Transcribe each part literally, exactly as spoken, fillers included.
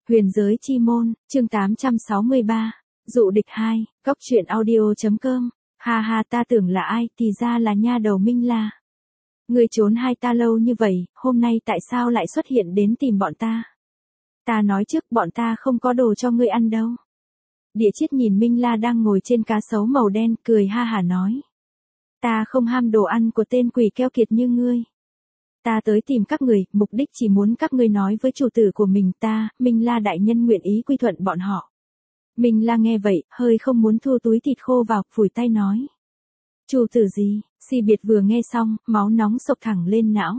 Huyền giới chi môn, chương tám trăm sáu mươi ba, dụ địch hai, cốc truyện audio.com, ha ha ta tưởng là ai, thì ra là nha đầu Minh La. Ngươi trốn hai ta lâu như vậy, hôm nay tại sao lại xuất hiện đến tìm bọn ta? Ta nói trước bọn ta không có đồ cho ngươi ăn đâu. Địa Chiết nhìn Minh La đang ngồi trên cá sấu màu đen, cười ha hả nói. Ta không ham đồ ăn của tên quỷ keo kiệt như ngươi. Ta tới tìm các người, mục đích chỉ muốn các ngươi nói với chủ tử của mình ta, Minh La đại nhân nguyện ý quy thuận bọn họ. Minh La nghe vậy, hơi không muốn thua túi thịt khô vào, phủi tay nói. Chủ tử gì? Si Biệt vừa nghe xong, máu nóng sộc thẳng lên não.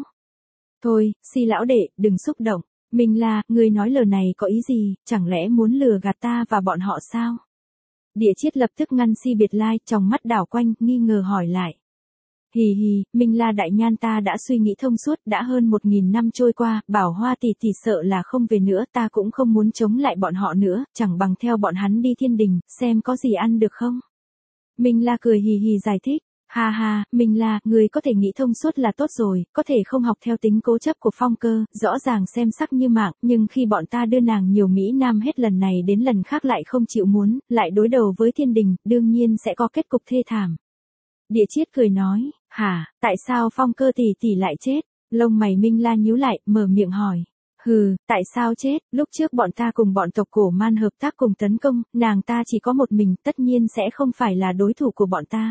Thôi, Si lão đệ, đừng xúc động. Minh La, ngươi nói lời này có ý gì, chẳng lẽ muốn lừa gạt ta và bọn họ sao? Địa Chiết lập tức ngăn Si Biệt lại, trong mắt đảo quanh, nghi ngờ hỏi lại. Hì hì, Minh La đại nhan ta đã suy nghĩ thông suốt, đã hơn một nghìn năm trôi qua, Bảo Hoa tỷ tỷ sợ là không về nữa, ta cũng không muốn chống lại bọn họ nữa, chẳng bằng theo bọn hắn đi thiên đình, xem có gì ăn được không? Minh La cười hì hì giải thích. Ha ha, Minh La, người có thể nghĩ thông suốt là tốt rồi, có thể không học theo tính cố chấp của Phong Cơ, rõ ràng xem sắc như mạng, nhưng khi bọn ta đưa nàng nhiều Mỹ Nam hết lần này đến lần khác lại không chịu muốn, lại đối đầu với thiên đình, đương nhiên sẽ có kết cục thê thảm. Địa Chiết cười nói, hả, tại sao Phong Cơ tỷ tỷ lại chết? Lông mày Minh La nhíu lại, mở miệng hỏi. Hừ, tại sao chết? Lúc trước bọn ta cùng bọn tộc cổ man hợp tác cùng tấn công, nàng ta chỉ có một mình, tất nhiên sẽ không phải là đối thủ của bọn ta.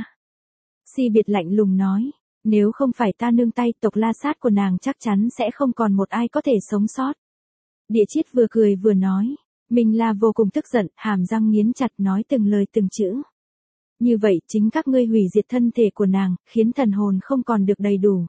Si Biệt lạnh lùng nói, nếu không phải ta nương tay, tộc La Sát của nàng chắc chắn sẽ không còn một ai có thể sống sót. Địa Chiết vừa cười vừa nói, Minh La vô cùng tức giận, hàm răng nghiến chặt nói từng lời từng chữ. Như vậy chính các ngươi hủy diệt thân thể của nàng, khiến thần hồn không còn được đầy đủ.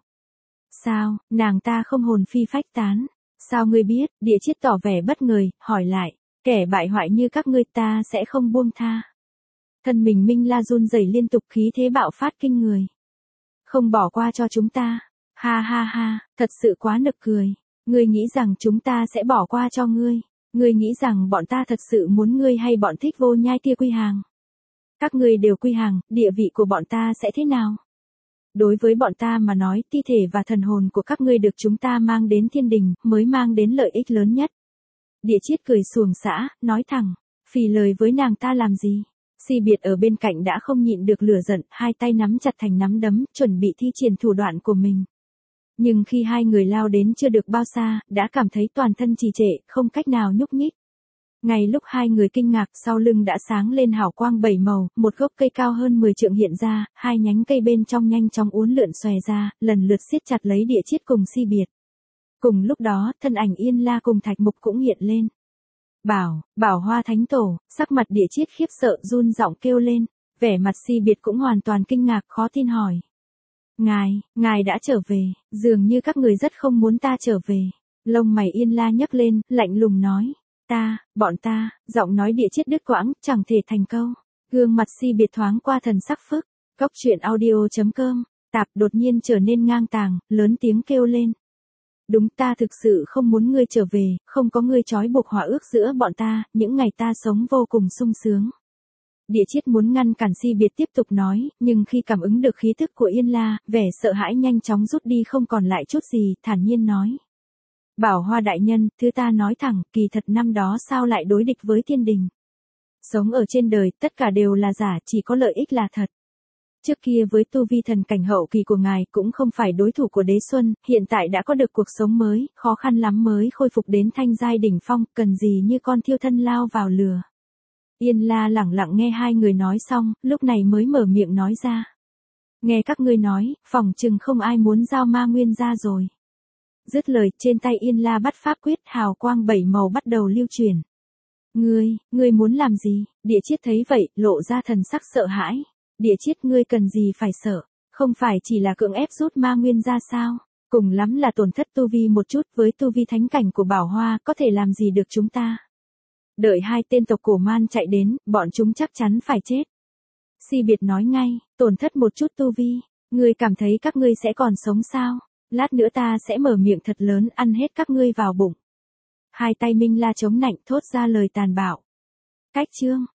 Sao, nàng ta không hồn phi phách tán? Sao ngươi biết? Địa Chiết tỏ vẻ bất ngờ, hỏi lại, kẻ bại hoại như các ngươi ta sẽ không buông tha. Thân mình Minh La run rẩy liên tục, khí thế bạo phát kinh người. Không bỏ qua cho chúng ta. Ha ha ha, thật sự quá nực cười. Ngươi nghĩ rằng chúng ta sẽ bỏ qua cho ngươi. Ngươi nghĩ rằng bọn ta thật sự muốn ngươi hay bọn Thích Vô Nhai kia quy hàng. Các ngươi đều quy hàng, địa vị của bọn ta sẽ thế nào? Đối với bọn ta mà nói, thi thể và thần hồn của các ngươi được chúng ta mang đến thiên đình, mới mang đến lợi ích lớn nhất. Địa Chiết cười xuồng xã, nói thẳng, phì lời với nàng ta làm gì? Si Biệt ở bên cạnh đã không nhịn được lửa giận, hai tay nắm chặt thành nắm đấm, chuẩn bị thi triển thủ đoạn của mình. Nhưng khi hai người lao đến chưa được bao xa, đã cảm thấy toàn thân trì trệ, không cách nào nhúc nhích. Ngay lúc hai người kinh ngạc, sau lưng đã sáng lên hào quang bảy màu, một gốc cây cao hơn mười trượng hiện ra, hai nhánh cây bên trong nhanh chóng uốn lượn xòe ra, lần lượt siết chặt lấy Địa Chiết cùng Si Biệt. Cùng lúc đó, thân ảnh Yên La cùng Thạch Mục cũng hiện lên. Bảo, Bảo Hoa Thánh Tổ, sắc mặt Địa Chiết khiếp sợ run giọng kêu lên, vẻ mặt Si Biệt cũng hoàn toàn kinh ngạc khó tin hỏi. Ngài, ngài đã trở về, dường như các người rất không muốn ta trở về. Lông mày Yên La nhấc lên, lạnh lùng nói, ta, bọn ta, giọng nói Địa Chiết đứt quãng, chẳng thể thành câu. Gương mặt Si Biệt thoáng qua thần sắc phức, cốc truyện audio.com, tạp đột nhiên trở nên ngang tàng, lớn tiếng kêu lên. Đúng, ta thực sự không muốn ngươi trở về, không có ngươi trói buộc hòa ước giữa bọn ta, những ngày ta sống vô cùng sung sướng. Địa Chiết muốn ngăn cản Si Biệt tiếp tục nói, nhưng khi cảm ứng được khí thức của Yên La, vẻ sợ hãi nhanh chóng rút đi không còn lại chút gì, thản nhiên nói. Bảo Hoa đại nhân, thứ ta nói thẳng, kỳ thật năm đó sao lại đối địch với thiên đình. Sống ở trên đời, tất cả đều là giả, chỉ có lợi ích là thật. Trước kia với tu vi thần cảnh hậu kỳ của ngài cũng không phải đối thủ của Đế Xuân, hiện tại đã có được cuộc sống mới, khó khăn lắm mới khôi phục đến thanh giai đỉnh phong, cần gì như con thiêu thân lao vào lửa. Yên La lẳng lặng nghe hai người nói xong, lúc này mới mở miệng nói ra. Nghe các ngươi nói, phỏng chừng không ai muốn giao ma nguyên ra rồi. Dứt lời, trên tay Yên La bắt pháp quyết, hào quang bảy màu bắt đầu lưu truyền. Ngươi, ngươi muốn làm gì? Địa Chiết thấy vậy, lộ ra thần sắc sợ hãi. Địa Chiết, ngươi cần gì phải sợ, không phải chỉ là cưỡng ép rút ma nguyên ra sao, cùng lắm là tổn thất tu vi một chút, với tu vi thánh cảnh của Bảo Hoa, có thể làm gì được chúng ta. Đợi hai tên tộc cổ man chạy đến, bọn chúng chắc chắn phải chết. Si Biệt nói ngay, tổn thất một chút tu vi, ngươi cảm thấy các ngươi sẽ còn sống sao, lát nữa ta sẽ mở miệng thật lớn ăn hết các ngươi vào bụng. Hai tay Minh La chống nạnh thốt ra lời tàn bạo. Cách chương